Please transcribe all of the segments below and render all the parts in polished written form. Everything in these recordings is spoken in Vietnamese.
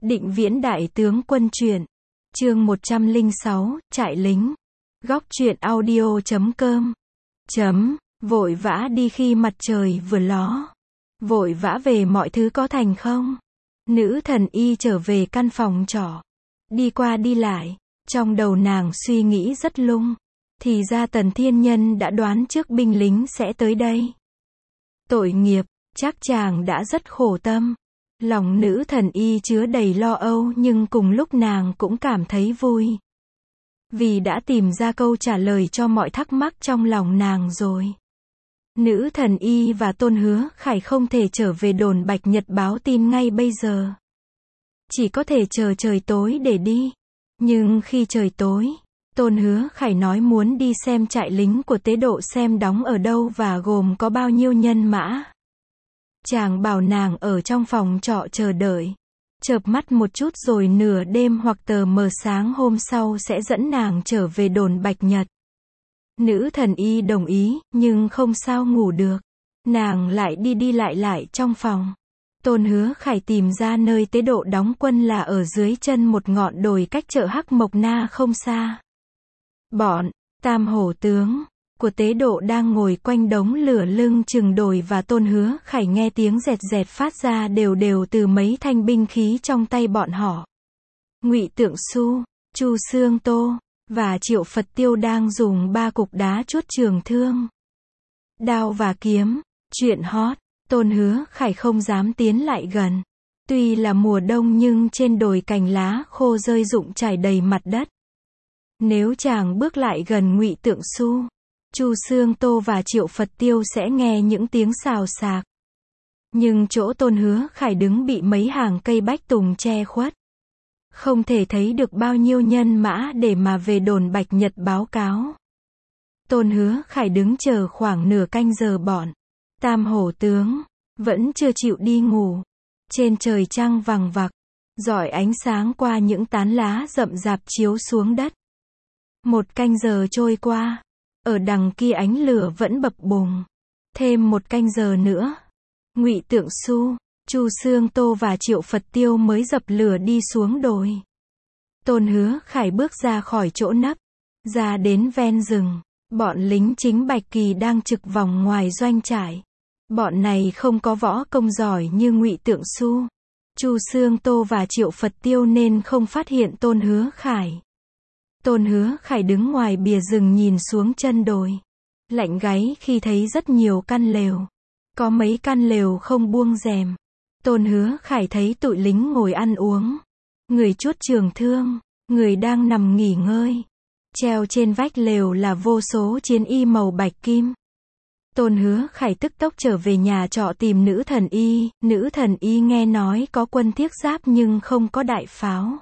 Định Viễn Đại Tướng Quân truyện. Chương 106, Trại lính. Góc truyện audio.com. Vội vã đi khi mặt trời vừa ló. Vội vã về mọi thứ có thành không? Nữ thần y trở về căn phòng trọ. Đi qua đi lại. Trong đầu nàng suy nghĩ rất lung. Thì ra Tần Thiên Nhân đã đoán trước binh lính sẽ tới đây. Tội nghiệp, chắc chàng đã rất khổ tâm. Lòng nữ thần y chứa đầy lo âu nhưng cùng lúc nàng cũng cảm thấy vui. Vì đã tìm ra câu trả lời cho mọi thắc mắc trong lòng nàng rồi. Nữ thần y và Tôn Hứa Khải không thể trở về đồn Bạch Nhật báo tin ngay bây giờ. Chỉ có thể chờ trời tối để đi. Nhưng khi trời tối, Tôn Hứa Khải nói muốn đi xem trại lính của Tế Độ xem đóng ở đâu và gồm có bao nhiêu nhân mã. Chàng bảo nàng ở trong phòng trọ chờ đợi. Chợp mắt một chút rồi nửa đêm hoặc tờ mờ sáng hôm sau sẽ dẫn nàng trở về đồn Bạch Nhật. Nữ thần y đồng ý, nhưng không sao ngủ được. Nàng lại đi lại trong phòng. Tôn Hứa Khải tìm ra nơi Tế Độ đóng quân là ở dưới chân một ngọn đồi cách chợ Hắc Mộc Na không xa. Bọn Tam Hổ tướng của Tế Độ đang ngồi quanh đống lửa lưng chừng đồi và Tôn Hứa Khải nghe tiếng rẹt rẹt phát ra đều từ mấy thanh binh khí trong tay bọn họ. Ngụy Tượng Xu, Chu Xương Tô và Triệu Phật Tiêu đang dùng 3 cục đá chuốt trường thương, đao và kiếm. Chuyện hot. Tôn Hứa Khải không dám tiến lại gần. Tuy là mùa đông nhưng trên đồi cành lá khô rơi rụng trải đầy mặt đất. Nếu chàng bước lại gần Ngụy Tượng Xu, Chu Xương Tô và Triệu Phật Tiêu sẽ nghe những tiếng xào xạc. Nhưng chỗ Tôn Hứa Khải đứng bị mấy hàng cây bách tùng che khuất. Không thể thấy được bao nhiêu nhân mã để mà về đồn Bạch Nhật báo cáo. Tôn Hứa Khải đứng chờ khoảng nửa canh giờ bọn Tam Hổ tướng vẫn chưa chịu đi ngủ. Trên trời trăng vằng vặc, rọi ánh sáng qua những tán lá rậm rạp chiếu xuống đất. Một canh giờ trôi qua. Ở đằng kia ánh lửa vẫn bập bùng. Thêm một canh giờ nữa, Ngụy Tượng Xu, Chu Xương Tô và Triệu Phật Tiêu mới dập lửa đi xuống đồi. Tôn Hứa Khải bước ra khỏi chỗ nấp, ra đến ven rừng. Bọn lính chính Bạch Kỳ đang trực vòng ngoài doanh trại. Bọn này không có võ công giỏi như Ngụy Tượng Xu, Chu Xương Tô và Triệu Phật Tiêu nên không phát hiện Tôn Hứa Khải. Tôn Hứa Khải đứng ngoài bìa rừng nhìn xuống chân đồi. Lạnh gáy khi thấy rất nhiều căn lều. Có mấy căn lều không buông rèm. Tôn Hứa Khải thấy tụi lính ngồi ăn uống. Người chuốt trường thương, người đang nằm nghỉ ngơi. Treo trên vách lều là vô số chiến y màu bạch kim. Tôn Hứa Khải tức tốc trở về nhà trọ tìm nữ thần y. Nữ thần y nghe nói có quân thiết giáp nhưng không có đại pháo,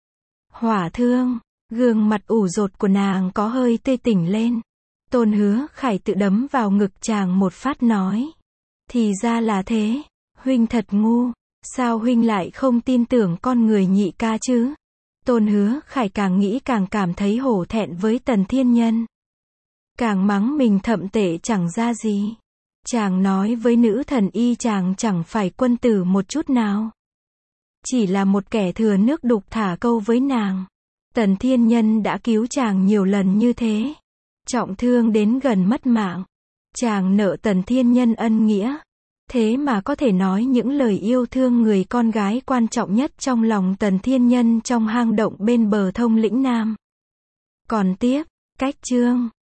hỏa thương. Gương mặt ủ rột của nàng có hơi tươi tỉnh lên. Tôn Hứa Khải tự đấm vào ngực chàng một phát nói. Thì ra là thế. Huynh thật ngu. Sao huynh lại không tin tưởng con người Nhị ca chứ? Tôn Hứa Khải càng nghĩ càng cảm thấy hổ thẹn với Tần Thiên Nhân. Càng mắng mình thậm tệ chẳng ra gì. Chàng nói với nữ thần y chàng chẳng phải quân tử một chút nào. Chỉ là một kẻ thừa nước đục thả câu với nàng. Tần Thiên Nhân đã cứu chàng nhiều lần như thế. Trọng thương đến gần mất mạng. Chàng nợ Tần Thiên Nhân ân nghĩa. Thế mà có thể nói những lời yêu thương người con gái quan trọng nhất trong lòng Tần Thiên Nhân trong hang động bên bờ Thông Lĩnh Nam. Còn tiếp, cách chương